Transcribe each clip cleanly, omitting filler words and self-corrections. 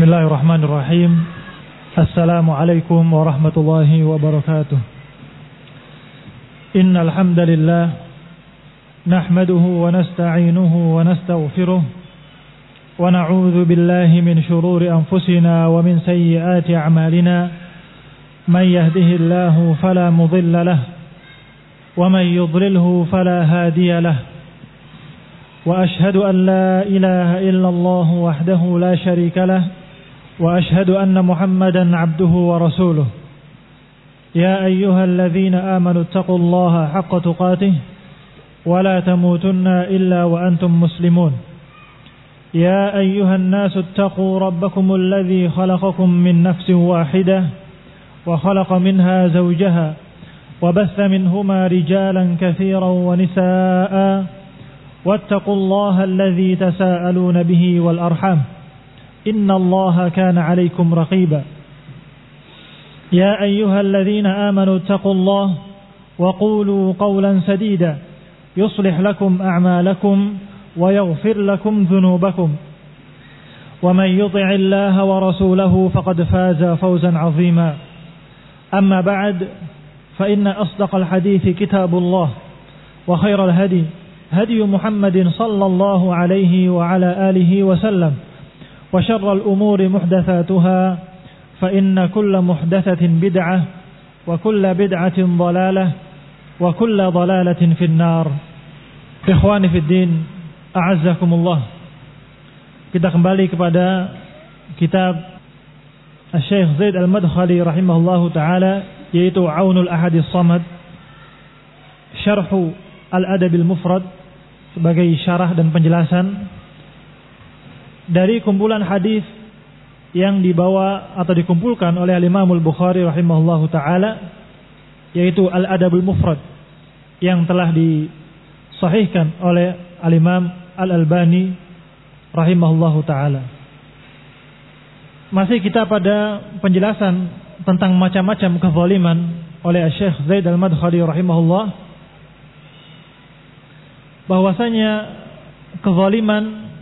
Bismillahirrahmanirrahim. Assalamualaikum warahmatullahi wabarakatuh. Innal hamdalillah nahmaduhu wa nasta'inuhu wa nastaghfiruh wa na'udzu billahi min shururi anfusina wa min sayyiati a'malina. Man yahdihillahu fala mudilla lahu wa man yudlilhu fala hadiya lahu. وأشهد أن لا إله إلا الله وحده لا شريك له وأشهد أن محمدا عبده ورسوله يا أيها الذين آمنوا اتقوا الله حق تقاته ولا تموتن إلا وأنتم مسلمون يا أيها الناس اتقوا ربكم الذي خلقكم من نفس واحدة وخلق منها زوجها وبث منهما رجالا كثيرا ونساء واتقوا الله الذي تساءلون به والأرحام إن الله كان عليكم رقيبا يا أيها الذين آمنوا اتقوا الله وقولوا قولا سديدا يصلح لكم أعمالكم ويغفر لكم ذنوبكم ومن يطع الله ورسوله فقد فاز فوزا عظيما أما بعد فإن أصدق الحديث كتاب الله وخير الهدي هدي محمد صلى الله عليه وعلى آله وسلم وشر الأمور محدثاتها فإن كل محدثة بدعة وكل بدعة ضلالة وكل ضلالة في النار. Ikhwani fi din, a'azzakumullah. Kita kembali kepada kitab Syekh Zaid Al-Madkhali rahimahullahu taala, yaitu Aunul Ahadis Samad, Syarhu Al-Adabil Mufrad, sebagai syarah dan penjelasan dari kumpulan hadis yang dibawa atau dikumpulkan oleh Imam Al-Bukhari rahimahullahu taala, yaitu Al-Adabul Mufrad, yang telah disahihkan oleh Al-Imam Al-Albani rahimahullahu taala. Masih kita pada penjelasan tentang macam-macam kezaliman oleh Syekh Zaid Al-Madkhali rahimahullah, bahwasanya kezaliman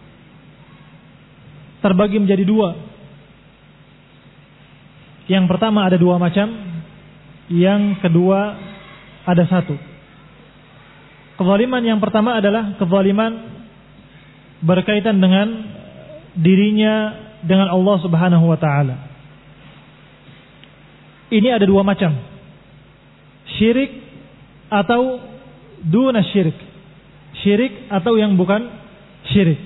terbagi menjadi dua. Yang pertama ada dua macam, yang kedua ada satu. Kezaliman yang pertama adalah kezaliman berkaitan dengan dirinya dengan Allah Subhanahu wa taala. Ini ada dua macam. Syirik atau duna syirik. Syirik atau yang bukan syirik.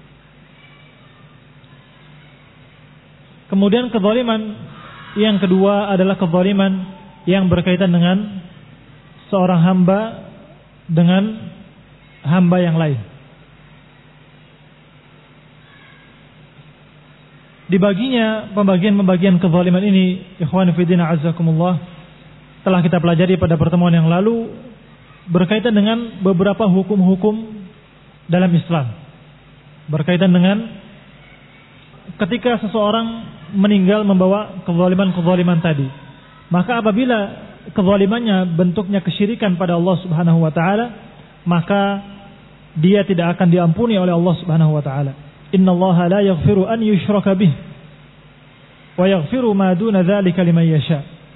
Kemudian kezaliman yang kedua adalah kezaliman yang berkaitan dengan seorang hamba dengan hamba yang lain. Dibaginya pembagian-pembagian kezaliman ini, ikhwan fillah azzakumullah, telah kita pelajari pada pertemuan yang lalu, berkaitan dengan beberapa hukum-hukum dalam Islam. Berkaitan dengan ketika seseorang meninggal membawa kezaliman-kezaliman tadi, maka apabila kezalimannya bentuknya kesyirikan pada Allah Subhanahu wa taala, maka dia tidak akan diampuni oleh Allah Subhanahu wa taala. Innallaha la yaghfiru an yushraka bih wa yaghfiru ma duna dzalika liman yasha.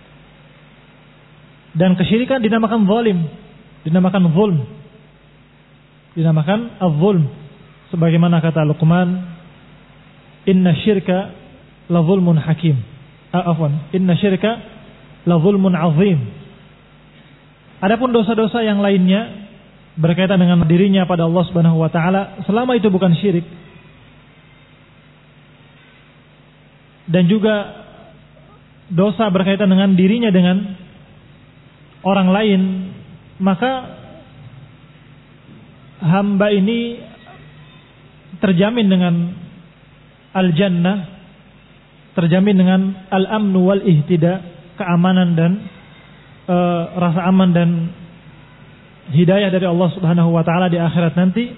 Dan kesyirikan dinamakan zalim, dinamakan zulm, dinamakan az-zulm, sebagaimana kata Luqman, inna syirka la zulmun hakim. Inna syirka la zulmun azim. Adapun dosa-dosa yang lainnya berkaitan dengan dirinya pada Allah Subhanahu wa taala, selama itu bukan syirik, dan juga dosa berkaitan dengan dirinya dengan orang lain, maka hamba ini terjamin dengan al-jannah, terjamin dengan al-amnu wal ihtida, keamanan dan rasa aman dan hidayah dari Allah Subhanahu wa taala di akhirat nanti.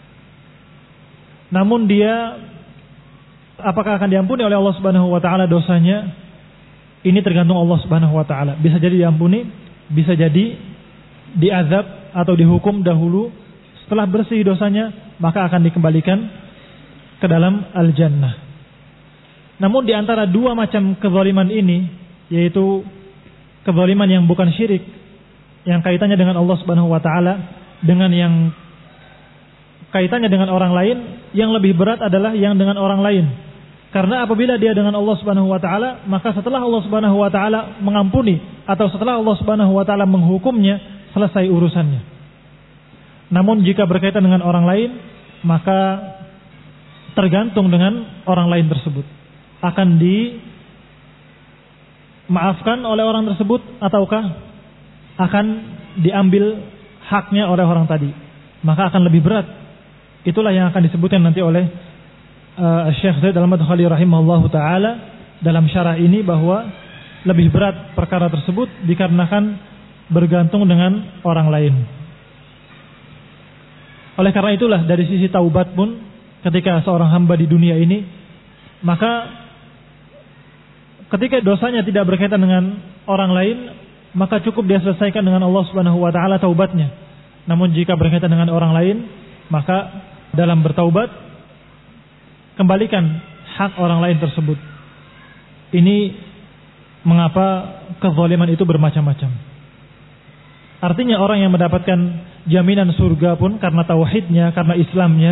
Namun dia apakah akan diampuni oleh Allah Subhanahu wa taala dosanya? Ini tergantung Allah Subhanahu wa taala. Bisa jadi diampuni, bisa jadi diazab atau dihukum dahulu, setelah bersih dosanya maka akan dikembalikan ke dalam al-jannah. Namun di antara dua macam kezaliman ini, yaitu kezaliman yang bukan syirik, yang kaitannya dengan Allah Subhanahu wa taala, dengan yang kaitannya dengan orang lain, yang lebih berat adalah yang dengan orang lain. Karena apabila dia dengan Allah Subhanahu wa taala, maka setelah Allah Subhanahu wa taala mengampuni atau setelah Allah Subhanahu wa taala menghukumnya, selesai urusannya. Namun jika berkaitan dengan orang lain, maka tergantung dengan orang lain tersebut. Akan dimaafkan oleh orang tersebut ataukah akan diambil haknya oleh orang tadi, maka akan lebih berat. Itulah yang akan disebutkan nanti oleh Syekh Zaid Al-Madkhali rahimahullahu taala dalam syarah ini, bahwa lebih berat perkara tersebut dikarenakan bergantung dengan orang lain. Oleh karena itulah dari sisi taubat pun, ketika seorang hamba di dunia ini, maka ketika dosanya tidak berkaitan dengan orang lain, maka cukup dia selesaikan dengan Allah Subhanahu wa taala taubatnya. Namun jika berkaitan dengan orang lain, maka dalam bertaubat kembalikan hak orang lain tersebut. Ini mengapa kezaliman itu bermacam-macam. Artinya orang yang mendapatkan jaminan surga pun karena tauhidnya, karena Islamnya,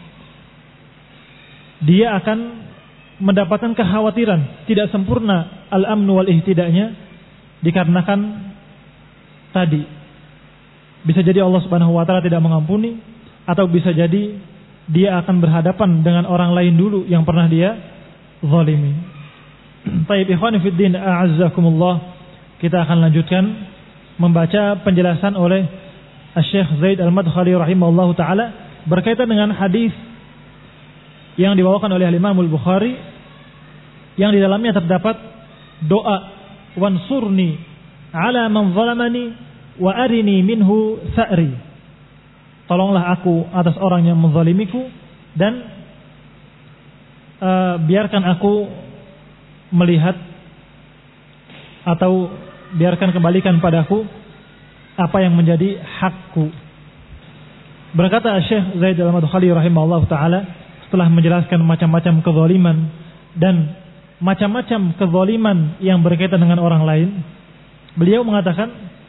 dia akan mendapatkan kekhawatiran tidak sempurna al-amnu wal ihtidanya, dikarenakan tadi bisa jadi Allah Subhanahu wa taala tidak mengampuni, atau bisa jadi dia akan berhadapan dengan orang lain dulu yang pernah dia zalimi. Baik, ikhwani fid din, a'azzakumullah. Kita akan lanjutkan membaca penjelasan oleh Syekh Zaid Al-Madkhali rahimahullahu taala berkaitan dengan hadis yang dibawakan oleh Imam Al-Bukhari, yang di dalamnya terdapat doa, wansurni ala man zalamani wa arini minhu sa'ri. Tolonglah aku atas orang yang menzalimiku, dan biarkan aku melihat atau biarkan kembalikan padaku apa yang menjadi hakku. Berkata Syekh Zaid Al-Madkhali rahimahullah ta'ala, setelah menjelaskan macam-macam kezaliman dan macam-macam kezaliman yang berkaitan dengan orang lain, beliau mengatakan,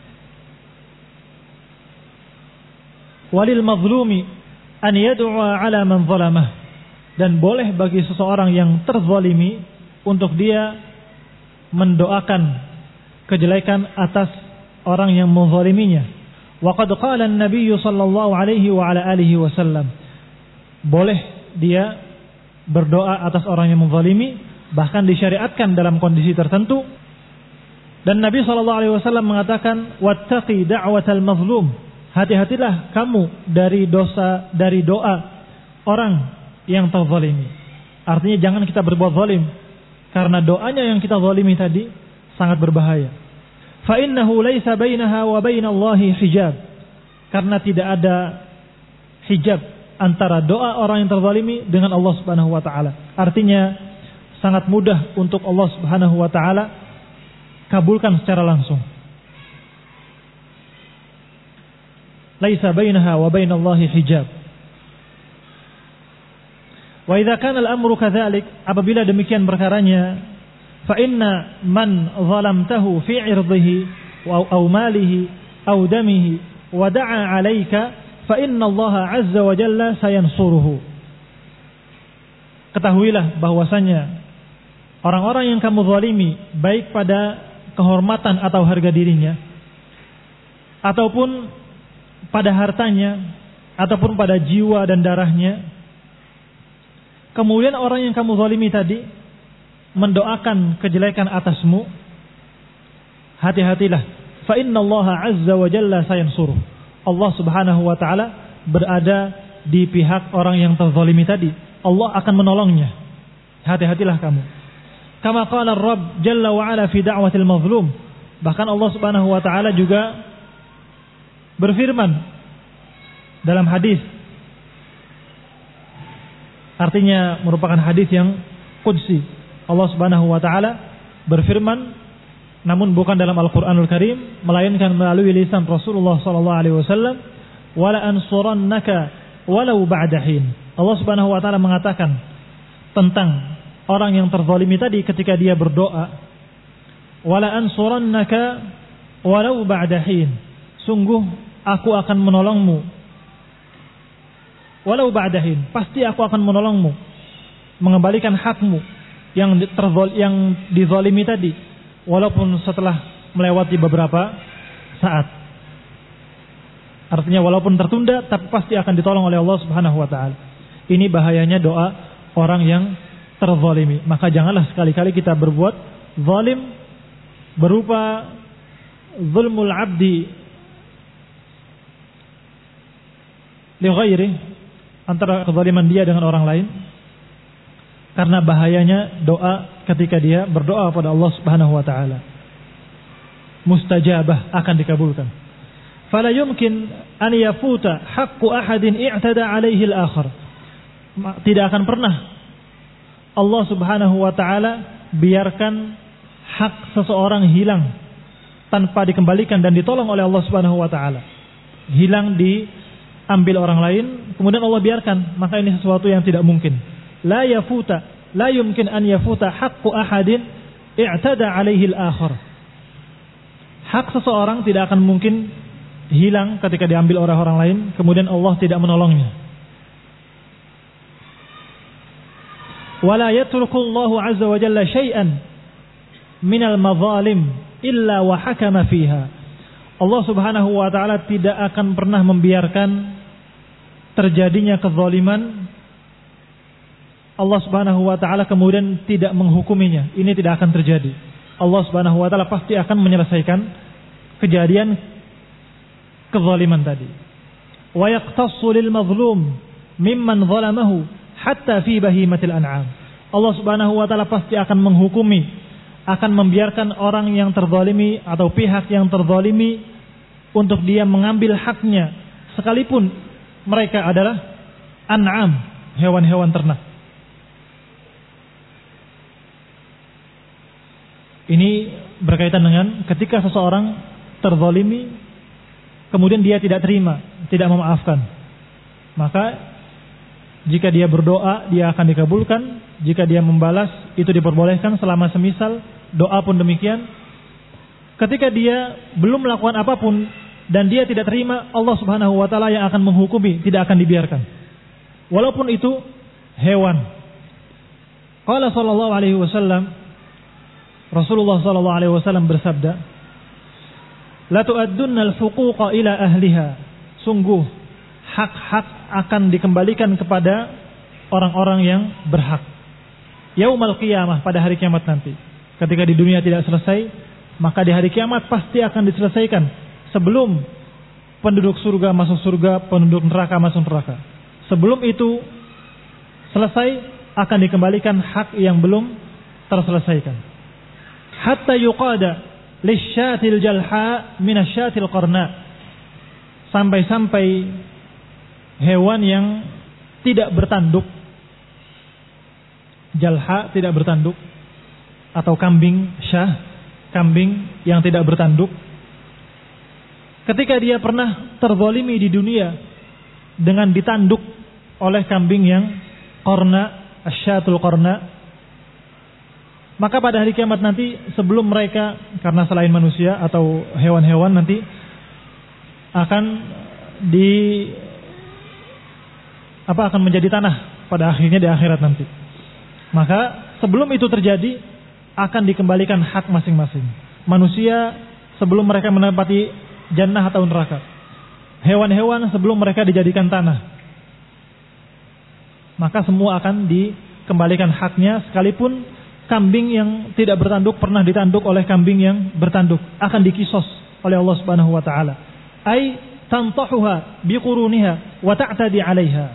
walil mazlumi an yad'a ala man zalamah, dan boleh bagi seseorang yang terzalimi untuk dia mendoakan kejelekan atas orang yang menzaliminya. Wa qad qala an-nabiy sallallahu alaihi wa ala alihi wasallam, boleh dia berdoa atas orang yang menzalimi, bahkan disyariatkan dalam kondisi tertentu. Dan Nabi sallallahu alaihi wasallam mengatakan, wattaqi da'watal mazlum, hati-hatilah kamu dari doa orang yang terzalimi. Artinya jangan kita berbuat zalim, karena doanya yang kita zalimi tadi sangat berbahaya. Fa innahu laisa bainaha wa bainallahi hijab, karena tidak ada hijab antara doa orang yang terzalimi dengan Allah Subhanahu wa taala. Artinya sangat mudah untuk Allah Subhanahu wa taala kabulkan secara langsung. Laisa bainaha wa bainallahi hijab. Wa idza kana al-amru kadzalik, apabila demikian perkaranya, fa inna man zalamtahu fi 'irdihi aw malihi aw damihi wa da'a 'alaika fa inna Allah 'azza wa jalla sayansuruhu. Ketahuilah bahwasanya orang-orang yang kamu zalimi, baik pada kehormatan atau harga dirinya, ataupun pada hartanya, ataupun pada jiwa dan darahnya, kemudian orang yang kamu zalimi tadi mendoakan kejelekan atasmu, hati-hatilah, fa inna Allah 'azza wa jalla sayansuruh. Allah Subhanahu wa taala berada di pihak orang yang terzalimi tadi. Allah akan menolongnya. Hati-hatilah kamu. Kama qala Rabb jalla wa ala fi da'watil mazlum. Bahkan Allah Subhanahu wa taala juga berfirman dalam hadis, artinya merupakan hadis yang qudsi. Allah Subhanahu wa taala berfirman, namun bukan dalam Al-Qur'anul Karim, melainkan melalui lisan Rasulullah sallallahu alaihi wasallam, wala ansurannaka walau ba'da hin. Allah Subhanahu wa taala mengatakan tentang orang yang terzalimi tadi ketika dia berdoa, wala ansurannaka walau ba'da hin, sungguh aku akan menolongmu, walau ba'da hin, pasti aku akan menolongmu, mengembalikan hakmu yang dizalimi tadi, walaupun setelah melewati beberapa saat. Artinya walaupun tertunda, tapi pasti akan ditolong oleh Allah Subhanahu wa taala. Ini bahayanya doa orang yang terzalimi. Maka janganlah sekali-kali kita berbuat zalim berupa zulmul abdi li ghairi, antara kezaliman dia dengan orang lain. Karena bahayanya doa ketika dia berdoa pada Allah Subhanahu wa taala, mustajabah, akan dikabulkan. Fala yumkin an yafuta haqqu ahadin i'tada alaihi al-akhar. Tidak akan pernah Allah Subhanahu wa taala biarkan hak seseorang hilang tanpa dikembalikan dan ditolong oleh Allah Subhanahu wa taala. Hilang diambil orang lain, kemudian Allah biarkan, maka ini sesuatu yang tidak mungkin. La yumkin an yafuta haqqu ahadin i'tada alaihi al-akhar. Hak seseorang tidak akan mungkin hilang ketika diambil oleh orang lain, kemudian Allah tidak menolongnya. Wala yatrukullahu azza wa jalla syai'an minal mazalim illa wa hakama fiha. Allah Subhanahu wa taala tidak akan pernah membiarkan terjadinya kezaliman, Allah Subhanahu wa taala kemudian tidak menghukuminya. Ini tidak akan terjadi. Allah Subhanahu wa taala pasti akan menyelesaikan kejadian kezaliman tadi. Wa yaqtassu lil mazlum mimman zalamahu hatta fi bahimatil an'am. Allah Subhanahu wa taala pasti akan menghukumi, akan membiarkan orang yang terzalimi atau pihak yang terzalimi untuk dia mengambil haknya, sekalipun mereka adalah an'am, hewan-hewan ternak. Ini berkaitan dengan ketika seseorang terzalimi, kemudian dia tidak terima, tidak memaafkan, maka jika dia berdoa, dia akan dikabulkan. Jika dia membalas, itu diperbolehkan selama semisal doa pun demikian. Ketika dia belum melakukan apapun dan dia tidak terima, Allah Subhanahu wa taala yang akan menghukumi, tidak akan dibiarkan. Walaupun itu hewan. Qala sallallahu alaihi wasallam, Rasulullah sallallahu alaihi wasallam bersabda, la tu'addunna al-huquqa ila ahliha. Sungguh hak-hak akan dikembalikan kepada orang-orang yang berhak. Yaumal qiyamah, pada hari kiamat nanti. Ketika di dunia tidak selesai, maka di hari kiamat pasti akan diselesaikan. Sebelum penduduk surga masuk surga, penduduk neraka masuk neraka. Sebelum itu selesai, akan dikembalikan hak yang belum terselesaikan. Hatta yuqada lisyatil jalha minasyatil qarna. Sampai-sampai hewan yang tidak bertanduk, jalha tidak bertanduk, atau kambing syah, kambing yang tidak bertanduk, ketika dia pernah terzalimi di dunia dengan ditanduk oleh kambing yang qarna, asyatul qarna, maka pada hari kiamat nanti, sebelum mereka, karena selain manusia atau hewan-hewan nanti akan akan menjadi tanah pada akhirnya di akhirat nanti. Maka sebelum itu terjadi, akan dikembalikan hak masing-masing. Manusia sebelum mereka menempati jannah atau neraka. Hewan-hewan sebelum mereka dijadikan tanah. Maka semua akan dikembalikan haknya, sekalipun kambing yang tidak bertanduk pernah ditanduk oleh kambing yang bertanduk, akan dikisos oleh Allah Subhanahu wa taala. Ai tantahuha biquruniha wa ta'tadi 'alaiha.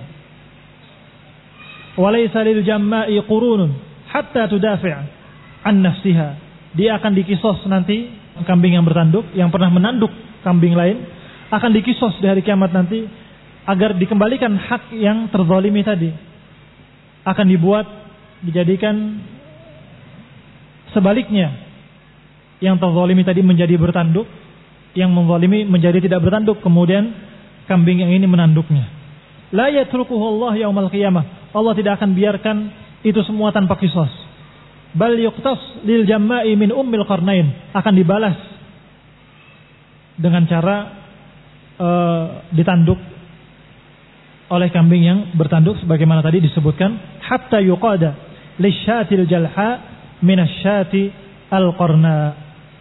Wa laysa lil jamma'i qurunun hatta tudafi' an nafsiha. Dia akan dikisos nanti, kambing yang bertanduk yang pernah menanduk kambing lain akan dikisos di hari kiamat nanti agar dikembalikan hak yang terzalimi tadi. Akan dijadikan sebaliknya, yang terzalimi tadi menjadi bertanduk, yang menzalimi menjadi tidak bertanduk, kemudian kambing yang ini menanduknya. La yatrukuhu Allah yaumal qiyamah. Allah tidak akan biarkan Itu semua tanpa qisas. Bal yuqtas lil jamma'i min ummil qarnain, akan dibalas dengan cara ditanduk oleh kambing yang bertanduk sebagaimana tadi disebutkan, hatta yuqada lisyatil jalha minasyati al-qarna.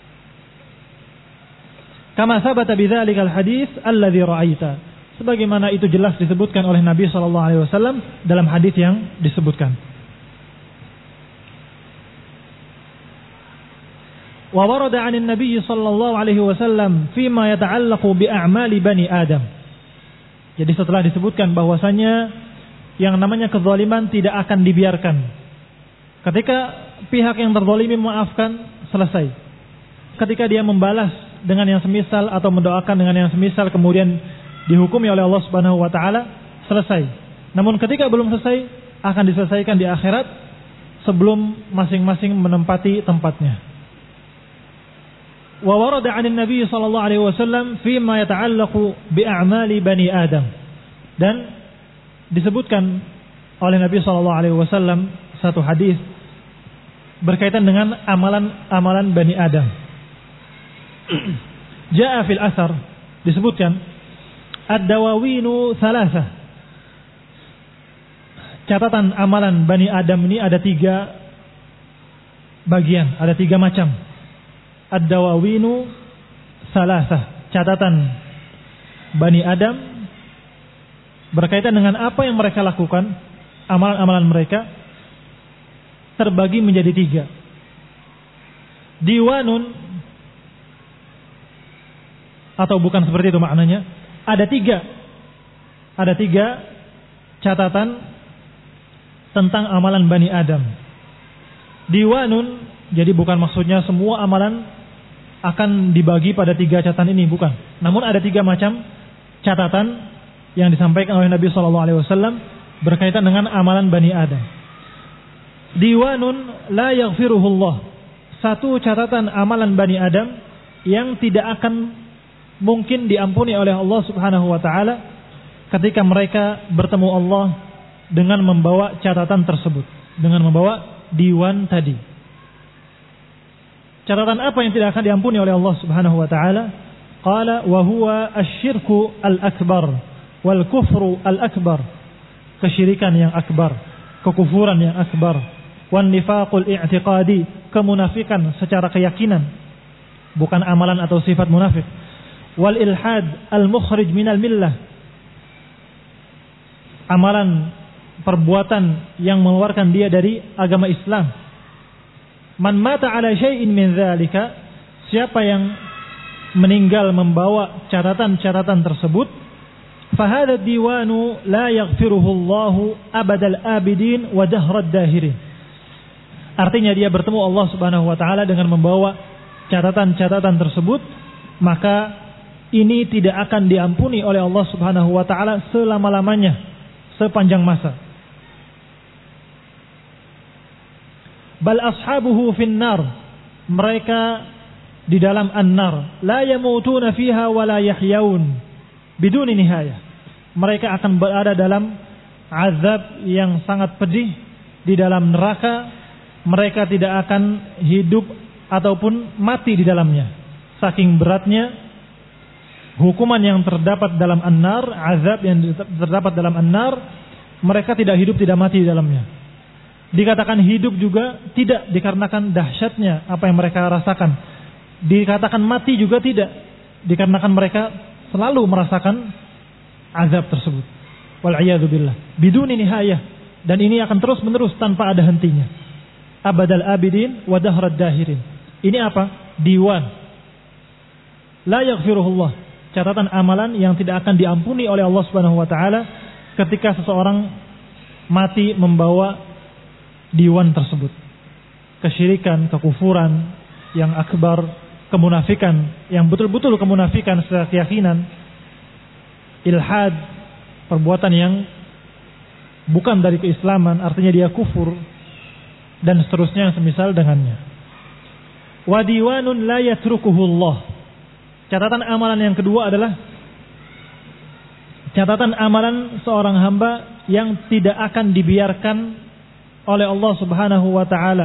Kama sabata bidzalika al-hadits alladzi ra'aita. Sebagaimana itu jelas disebutkan oleh Nabi sallallahu alaihi wasallam dalam hadis yang disebutkan. Wa warada 'anil Nabi sallallahu alaihi wasallam fima yata'allaqu bi a'mali bani Adam. Jadi setelah disebutkan bahwasanya yang namanya kezaliman tidak akan dibiarkan. Ketika pihak yang terzalimi memaafkan, selesai. Ketika dia membalas dengan yang semisal atau mendoakan dengan yang semisal kemudian dihukumi oleh Allah Subhanahu wa taala, selesai. Namun ketika belum selesai, akan diselesaikan di akhirat sebelum masing-masing menempati tempatnya. Wa warada 'anil Nabi sallallahu alaihi wasallam fi ma yata'allaqu bi a'mali bani Adam. Dan disebutkan oleh Nabi sallallahu alaihi wasallam satu hadis berkaitan dengan amalan-amalan Bani Adam. Ja'a fil asar, disebutkan ad-dawawinu thalatha. Catatan amalan Bani Adam ini ada 3 bagian, ada 3 macam. Ad-dawawinu thalatha, catatan Bani Adam berkaitan dengan apa yang mereka lakukan, amalan-amalan mereka terbagi menjadi 3. Diwanun, atau bukan seperti itu maknanya, ada 3 catatan tentang amalan Bani Adam. Diwanun, jadi bukan maksudnya semua amalan akan dibagi pada 3 catatan ini, bukan. Namun ada 3 macam catatan yang disampaikan oleh Nabi SAW berkaitan dengan amalan Bani Adam. Diwanun la yaghfiruhullah, satu catatan amalan Bani Adam yang tidak akan mungkin diampuni oleh Allah Subhanahu wa taala ketika mereka bertemu Allah dengan membawa catatan tersebut, dengan membawa diwan tadi. Catatan apa yang tidak akan diampuni oleh Allah Subhanahu wa taala? Qala wa huwa asyirku al-akbar wal kufru al-akbar. Kesyirikan yang akbar, kekufuran yang akbar, wan nifaqul i'tiqadi, kemunafikan secara keyakinan, bukan amalan atau sifat munafik. Wal ilhad al-mukhrij minal millah, amalan perbuatan yang mengeluarkan dia dari agama Islam. Man mata ala syai'in min dzalika, siapa yang meninggal membawa catatan-catatan tersebut, fahadha diwanu la yaghfiruhu Allahu abadal abidin wa dahrad dahirin. Artinya dia bertemu Allah Subhanahu wa taala dengan membawa catatan-catatan tersebut, maka ini tidak akan diampuni oleh Allah Subhanahu wa taala selama-lamanya, sepanjang masa. Bal ashabuhu finnar, mereka di dalam an-nar, la yamutuna fiha wa la yahyaun biduni nihayah. Mereka akan berada dalam azab yang sangat pedih di dalam neraka. Mereka tidak akan hidup ataupun mati di dalamnya. Saking beratnya hukuman yang terdapat dalam an-nar, azab yang terdapat dalam an-nar, mereka tidak hidup, tidak mati di dalamnya. Dikatakan hidup juga tidak, dikarenakan dahsyatnya apa yang mereka rasakan. Dikatakan mati juga tidak, dikarenakan mereka selalu merasakan azab tersebut. Wal'iyadu billah. Biduni nihayah. Dan ini akan terus menerus tanpa ada hentinya. Abadal abidin wa dahrad dahirin. Ini apa? Diwan. La yaghfiruhullah. Catatan amalan yang tidak akan diampuni oleh Allah Subhanahu wa taala ketika seseorang mati membawa diwan tersebut. Kesyirikan, kekufuran yang akbar, kemunafikan yang betul-betul kemunafikan secara keyakinan, ilhad, perbuatan yang bukan dari keislaman, artinya dia kufur, dan seterusnya yang semisal dengannya. Wa diwanun la yatrukuhullah. Catatan amalan yang kedua adalah catatan amalan seorang hamba yang tidak akan dibiarkan oleh Allah Subhanahu wa taala.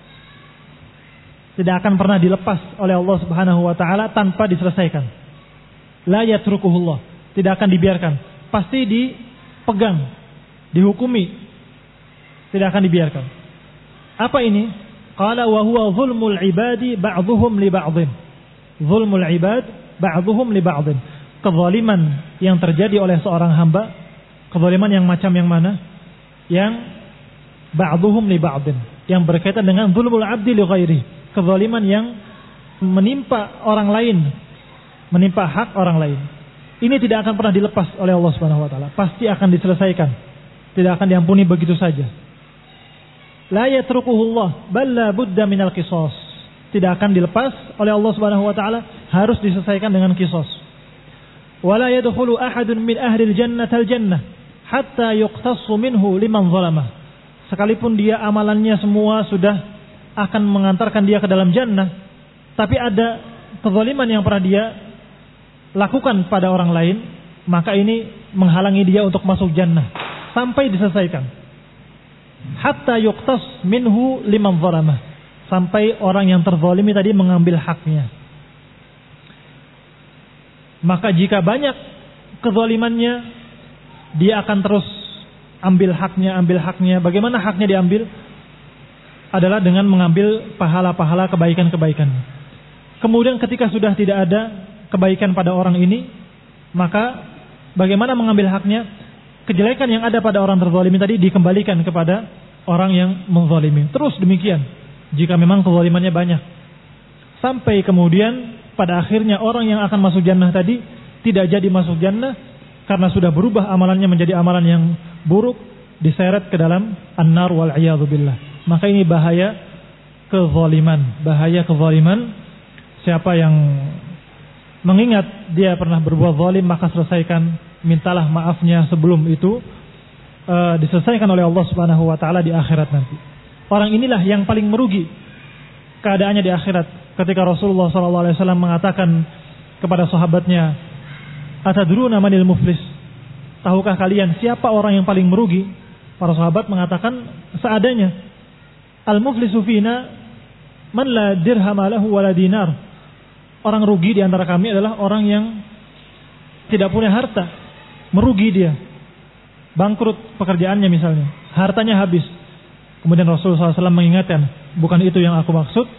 Tidak akan pernah dilepas oleh Allah Subhanahu wa taala tanpa diselesaikan. La yatrukuhullah, tidak akan dibiarkan. Pasti dipegang, dihukumi. Tidak akan dibiarkan. Apa ini? Qala wa huwa zulmul ibadi ba'dhuhum li ba'dhin. Zulmul ibad ba'dhuhum li ba'dhin. Kezaliman yang terjadi oleh seorang hamba, kezaliman yang macam yang mana? Yang ba'dhuhum li ba'dhin, yang berkaitan dengan zulmul abdi li ghairi. Kezaliman yang menimpa orang lain, menimpa hak orang lain. Ini tidak akan pernah dilepas oleh Allah Subhanahu wa taala. Pasti akan diselesaikan. Tidak akan diampuni begitu saja. La yatrukuhullah bal la budda minal qisas. Tidak akan dilepas oleh Allah Subhanahu wa taala, harus diselesaikan dengan qisas. Wala yadkhulu ahadun min ahli al-jannati al-jannah hatta yuqtassu minhu liman zalamah. Sekalipun dia amalannya semua sudah akan mengantarkan dia ke dalam jannah, tapi ada kezaliman yang pernah dia lakukan pada orang lain, maka ini menghalangi dia untuk masuk jannah sampai diselesaikan. Hatta yuqtas minhu liman zalamah, sampai orang yang terzalimi tadi mengambil haknya. Maka jika banyak kezalimannya, dia akan terus ambil haknya. Bagaimana haknya diambil? Adalah dengan mengambil pahala-pahala kebaikan-kebaikan. Kemudian ketika sudah tidak ada kebaikan pada orang ini, maka bagaimana mengambil haknya? Kejelekan yang ada pada orang terzalimi tadi dikembalikan kepada orang yang menzalimi. Terus demikian, jika memang kezalimannya banyak. Sampai kemudian pada akhirnya orang yang akan masuk jannah tadi tidak jadi masuk jannah karena sudah berubah amalannya menjadi amalan yang buruk, diseret ke dalam an-nar wal iyadzu billah. Maka ini bahaya kezaliman. Bahaya kezaliman. Siapa yang mengingat dia pernah berbuat zalim, maka selesaikan, mintalah maafnya sebelum itu diselesaikan oleh Allah Subhanahu wa taala di akhirat nanti. Orang inilah yang paling merugi keadaannya di akhirat. Ketika Rasulullah sallallahu alaihi wasallam mengatakan kepada sahabatnya, "Atadruna manil muflis?" Tahukah kalian siapa orang yang paling merugi? Para sahabat mengatakan seadanya. Al-muflisu fina man la dirham lahu wala dinar. Orang rugi di antara kami adalah orang yang tidak punya harta. Merugi dia. Bangkrut pekerjaannya misalnya. Hartanya habis. Kemudian Rasulullah SAW mengingatkan, bukan itu yang aku maksud.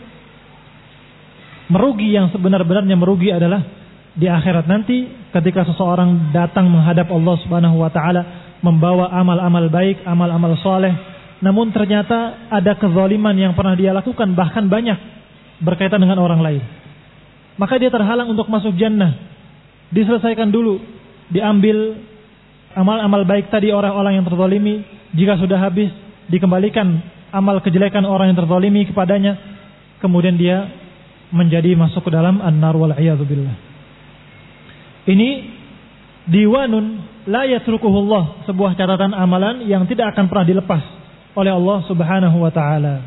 Merugi yang sebenar-benarnya merugi adalah di akhirat nanti ketika seseorang datang menghadap Allah Subhanahu wa taala membawa amal-amal baik, amal-amal soleh, namun ternyata ada kezaliman yang pernah dia lakukan, bahkan banyak berkaitan dengan orang lain. Maka dia terhalang untuk masuk jannah. Diselesaikan dulu, diambil amal-amal baik tadi orang-orang yang terzalimi. Jika sudah habis, dikembalikan amal kejelekan orang yang terzalimi kepadanya. Kemudian dia menjadi masuk ke dalam an-nar wal iyadzu billah. Ini diwanun la yatrukuhullah, sebuah catatan amalan yang tidak akan pernah dilepas oleh Allah Subhanahu wa taala.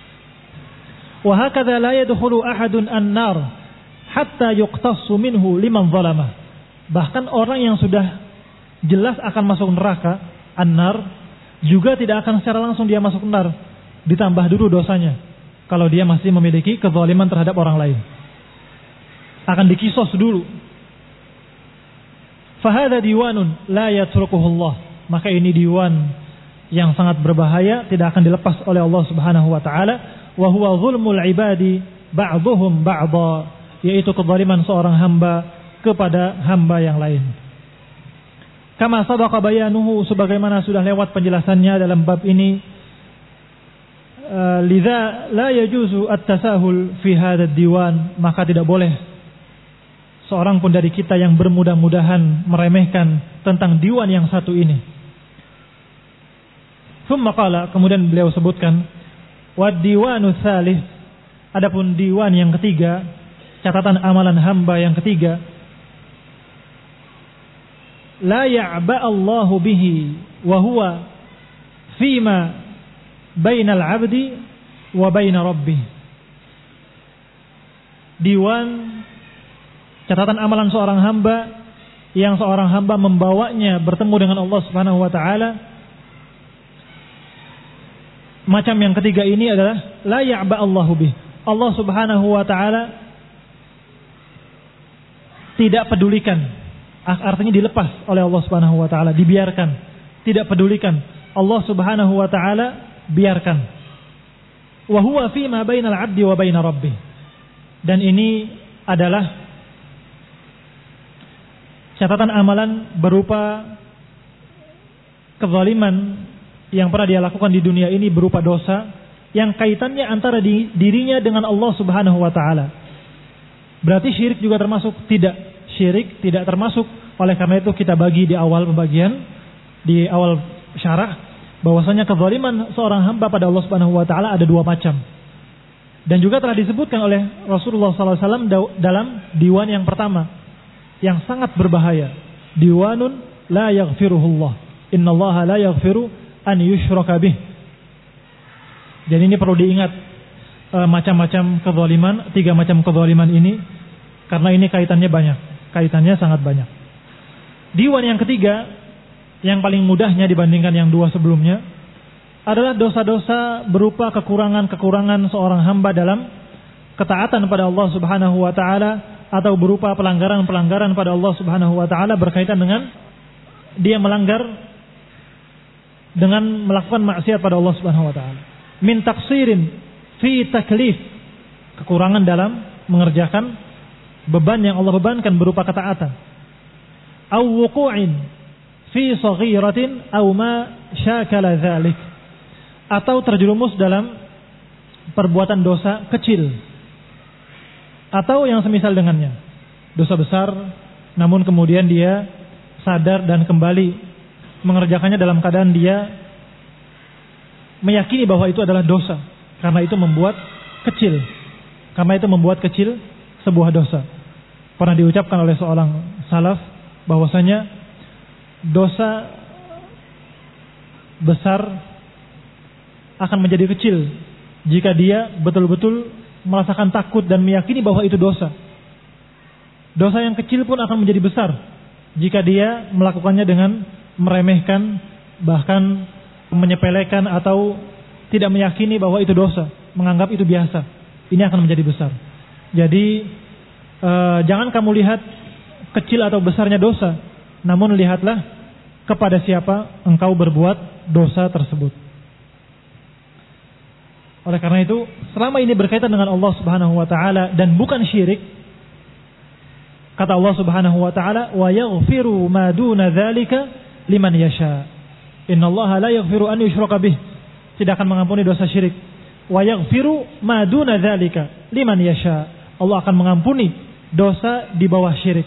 Wa hakadha la yadkhulu ahadun an-nar hatta yuqtassu minhu liman zalamah. Bahkan orang yang sudah jelas akan masuk neraka, an-nar, juga tidak akan secara langsung dia masuk nar, ditambah dulu dosanya. Kalau dia masih memiliki kezaliman terhadap orang lain, akan dikisos dulu. Fahada diwanun la yatrukuhullah. Maka ini diwan yang sangat berbahaya, tidak akan dilepas oleh Allah Subhanahu wa taala. Wa huwa zulmul ibadi ba'dhuhum ba'dha, yaitu kezaliman seorang hamba kepada hamba yang lain. Kama sabaqa bayanuhu, sebagaimana sudah lewat penjelasannya dalam bab ini. Lidza la yajuzu at-tasahul fi hadzal diwan, maka tidak boleh seorang pun dari kita yang bermudah-mudahan meremehkan tentang diwan yang satu ini. Tsumma qala, kemudian beliau sebutkan, wad diwanu tsalits, adapun diwan yang ketiga, catatan amalan hamba yang ketiga, la ya'ba Allahu bihi wa huwa fima bainal 'abdi wa baina rabbih. Diwan, catatan amalan seorang hamba yang seorang hamba membawanya bertemu dengan Allah Subhanahu wa taala, macam yang ketiga ini adalah la ya'ba Allahu bih. Allah Subhanahu wa taala tidak pedulikan. Artinya dilepas oleh Allah Subhanahu wa taala, dibiarkan, tidak pedulikan. Allah Subhanahu wa taala biarkan. Wa huwa fi ma bainal 'abdi wa baina rabbih. Dan ini adalah catatan amalan berupa kezaliman yang pernah dia lakukan di dunia ini berupa dosa yang kaitannya antara dirinya dengan Allah Subhanahu wa taala. Berarti syirik juga termasuk? Tidak, syirik tidak termasuk. Oleh karena itu kita bagi di awal pembagian, di awal syarah, bahwasanya kezaliman seorang hamba pada Allah Subhanahu wa taala ada dua macam. Dan juga telah disebutkan oleh Rasulullah SAW dalam diwan yang pertama yang sangat berbahaya. Diwanun la yaghfiruhullah. Innallaha la yaghfiru an yushraka bih. Jadi ini perlu diingat macam-macam kezaliman, tiga macam kezaliman ini, karena ini kaitannya banyak, kaitannya sangat banyak. Diwan yang ketiga, yang paling mudahnya dibandingkan yang dua sebelumnya, adalah dosa-dosa berupa kekurangan-kekurangan seorang hamba dalam ketaatan pada Allah Subhanahu wa taala, atau berupa pelanggaran-pelanggaran pada Allah Subhanahu wa taala berkaitan dengan dia melanggar dengan melakukan maksiat pada Allah Subhanahu wa taala. Min taqsirin fi taklif, kekurangan dalam mengerjakan beban yang Allah bebankan berupa ketaatan. Aw wuqu'in fi saghiratin aw ma syakala dzalik, atau terjerumus dalam perbuatan dosa kecil atau yang semisal dengannya. Dosa besar namun kemudian dia sadar dan kembali mengerjakannya dalam keadaan dia meyakini bahwa itu adalah dosa, karena itu membuat kecil sebuah dosa. Pernah diucapkan oleh seorang salaf bahwasanya dosa besar akan menjadi kecil jika dia betul-betul merasakan takut dan meyakini bahwa itu dosa. Dosa yang kecil pun akan menjadi besar jika dia melakukannya dengan meremehkan, bahkan menyepelekan atau tidak meyakini bahwa itu dosa, menganggap itu biasa. Ini akan menjadi besar. Jadi jangan kamu lihat kecil atau besarnya dosa, namun lihatlah kepada siapa engkau berbuat dosa tersebut. Oleh karena itu, selama ini berkaitan dengan Allah Subhanahu wa taala dan bukan syirik, kata Allah Subhanahu wa taala, wa yaghfiru ma duna dzalika liman yasha. Innallaha la yaghfiru an yushraka bih. Tidak akan mengampuni dosa syirik. Wa yaghfiru ma duna dzalika liman yasha. Allah akan mengampuni dosa di bawah syirik.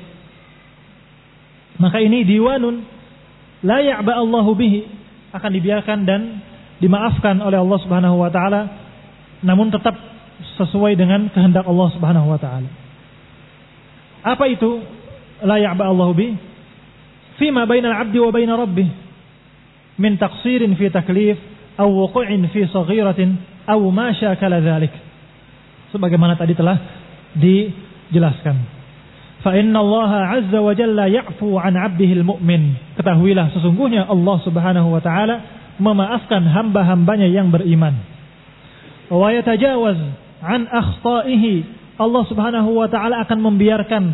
Maka ini diwanun la ya'ba Allahu bihi, akan dibiarkan dan dimaafkan oleh Allah Subhanahu wa taala, namun tetap sesuai dengan kehendak Allah Subhanahu wa taala. Apa itu la ya'ba Allahu bihi? Fima bainal 'abdi wa baina rabbih min taqsirin fi taklif aw wuqu'in fi saghiratin aw ma syakala dzalik. Sebagaimana tadi telah dijelaskan. Fa inna Allah 'azza wa jalla ya'fu 'an 'abdihi al-mu'min. Ketahuilah sesungguhnya Allah Subhanahu wa taala memaafkan hamba-hambanya yang beriman. Wa yatajawaz 'an akhta'ihi. Allah Subhanahu wa taala akan membiarkan,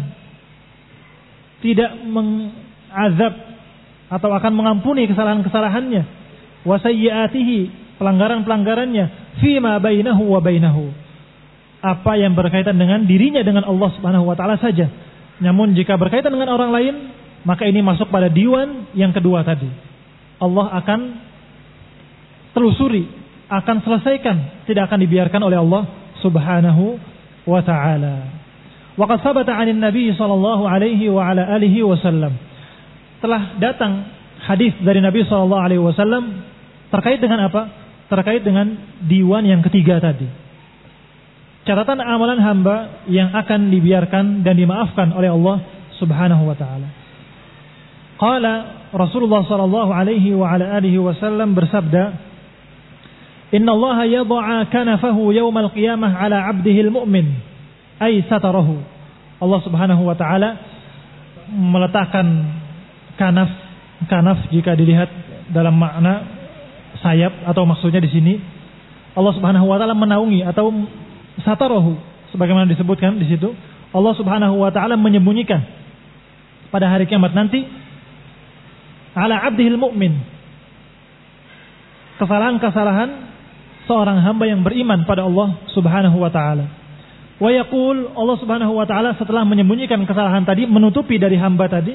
tidak azab atau akan mengampuni kesalahan-kesalahannya, wa sayyi'atihi, pelanggaran-pelanggarannya, fima bainahu wa bainahu, apa yang berkaitan dengan dirinya dengan Allah Subhanahu wa taala saja. Namun jika berkaitan dengan orang lain, maka ini masuk pada diwan yang kedua tadi. Allah akan telusuri, akan selesaikan, tidak akan dibiarkan oleh Allah Subhanahu wa taala. Wa qad sabata 'anil Nabi sallallahu alaihi wa ala alihi wasallam. Telah datang hadis dari Nabi sallallahu alaihi wasallam terkait dengan apa? Terkait dengan diwan yang ketiga tadi. Catatan amalan hamba yang akan dibiarkan dan dimaafkan oleh Allah Subhanahu wa taala. Qala Rasulullah sallallahu alaihi wa ala alihi wasallam bersabda, "Inna Allah yad'a kanafahu yaumal qiyamah 'ala 'abdihi al-mu'min, ay satarahu." Allah Subhanahu wa taala meletakkan kanaf jika dilihat dalam makna sayap, atau maksudnya di sini Allah Subhanahu wa taala menaungi atau satarahu sebagaimana disebutkan di situ. Allah Subhanahu wa taala menyembunyikan pada hari kiamat nanti ala 'abdihil mu'min kesalahan-kesalahan seorang hamba yang beriman pada Allah Subhanahu wa taala. Wa yaqul, Allah Subhanahu wa taala setelah menyembunyikan kesalahan tadi, menutupi dari hamba tadi,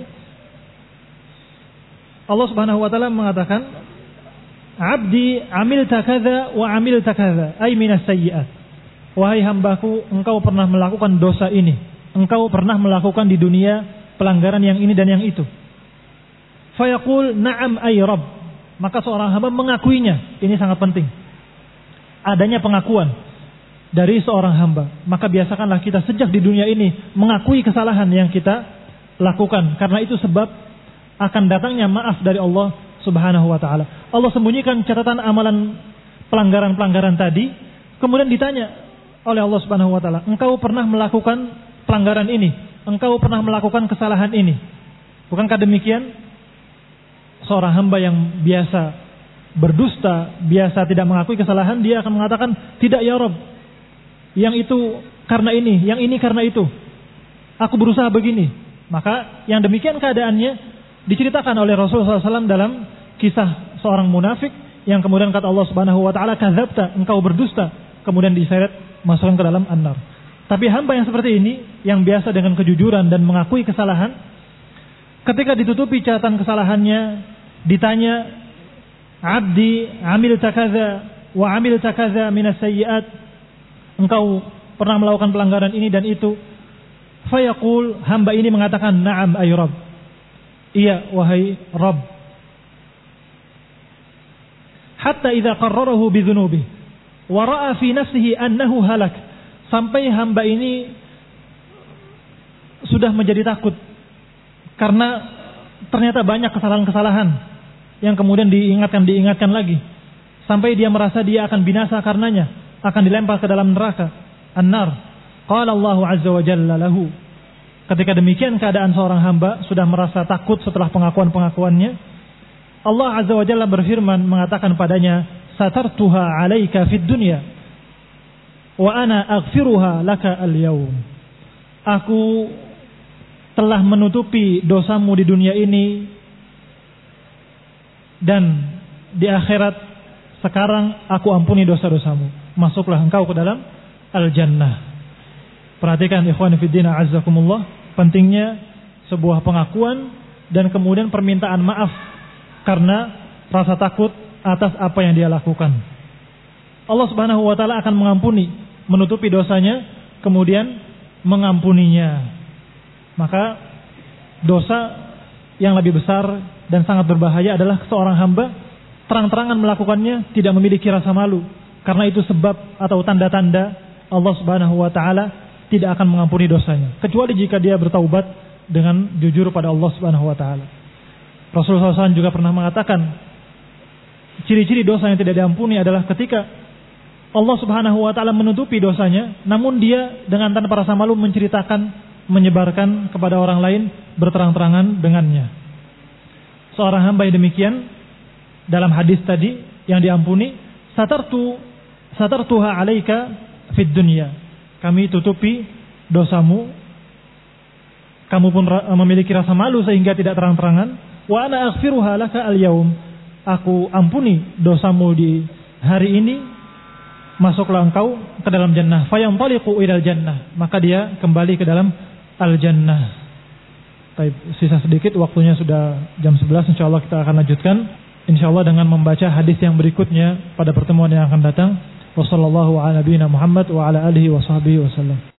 Allah Subhanahu wa taala mengatakan, "Abdi amilta kadza wa amilta kadza," ay minas sayyi'at. Wahai hambaku, engkau pernah melakukan dosa ini. Engkau pernah melakukan di dunia pelanggaran yang ini dan yang itu. Fayaqul na'am ay rabb. Maka seorang hamba mengakuinya. Ini sangat penting. Adanya pengakuan dari seorang hamba. Maka biasakanlah kita sejak di dunia ini mengakui kesalahan yang kita lakukan. Karena itu sebab akan datangnya maaf dari Allah Subhanahu wa ta'ala. Allah sembunyikan catatan amalan pelanggaran-pelanggaran tadi. Kemudian ditanya oleh Allah Subhanahu wa ta'ala, engkau pernah melakukan pelanggaran ini, engkau pernah melakukan kesalahan ini. Bukankah demikian? Seorang hamba yang biasa berdusta, biasa tidak mengakui kesalahan, dia akan mengatakan, tidak ya Rabb, yang itu karena ini, yang ini karena itu, aku berusaha begini. Maka yang demikian keadaannya diceritakan oleh Rasulullah SAW dalam kisah seorang munafik yang kemudian kata Allah Subhanahu wa ta'ala, kadzabta, engkau berdusta, kemudian diseret masukkan ke dalam an-nar. Tapi hamba yang seperti ini, yang biasa dengan kejujuran dan mengakui kesalahan, ketika ditutupi catatan kesalahannya, ditanya, "Abdi amilta kadza wa amilta kadza minas sayyi'at," engkau pernah melakukan pelanggaran ini dan itu. Fayaqul, hamba ini mengatakan, "Na'am ay Rabb." Iya wahai Rabb. Hatta idza qarrarahu bi dhunubihi wa ra'a fi nafsihi annahu halak, sampai hamba ini sudah menjadi takut karena ternyata banyak kesalahan-kesalahan yang kemudian diingatkan lagi, sampai dia merasa dia akan binasa karenanya, akan dilempar ke dalam neraka, an-nar. Qala Allah azza wa jalla lahu, ketika demikian keadaan seorang hamba sudah merasa takut setelah pengakuan-pengakuannya, Allah azza wa jalla berfirman mengatakan padanya, satartuha alaika fid dunya wa ana aghfiruha laka al-yawm. Aku telah menutupi dosamu di dunia ini dan di akhirat sekarang aku ampuni dosa-dosamu. Masuklah engkau ke dalam al-jannah. Perhatikan ikhwan fillah azzakumullah, pentingnya sebuah pengakuan dan kemudian permintaan maaf karena rasa takut atas apa yang dia lakukan. Allah Subhanahu wa taala akan mengampuni, menutupi dosanya, kemudian mengampuninya. Maka dosa yang lebih besar dan sangat berbahaya adalah seorang hamba terang-terangan melakukannya tidak memiliki rasa malu, karena itu sebab atau tanda-tanda Allah Subhanahu wa taala tidak akan mengampuni dosanya kecuali jika dia bertaubat dengan jujur pada Allah Subhanahu wa taala. Rasulullah SAW juga pernah mengatakan, ciri-ciri dosa yang tidak diampuni adalah ketika Allah Subhanahu wa taala menutupi dosanya, namun dia dengan tanpa rasa malu menceritakan, menyebarkan kepada orang lain, berterang-terangan dengannya. Seorang hamba yang demikian dalam hadis tadi yang diampuni, satartuha alaika fid dunya. Kami tutupi dosamu, kamu pun memiliki rasa malu sehingga tidak terang-terangan. Wa ana aghfiruha laka al-yaum. Aku ampuni dosamu di hari ini, masuklah engkau ke dalam jannah. Fayantaliqu ilal jannah, maka dia kembali ke dalam al-jannah. Baik, sisa sedikit, waktunya sudah jam 11. Insyaallah kita akan lanjutkan insyaallah dengan membaca hadis yang berikutnya pada pertemuan yang akan datang. Wassallallahu ala nabiyina Muhammad wa ala alihi wa sahbihi wasallam.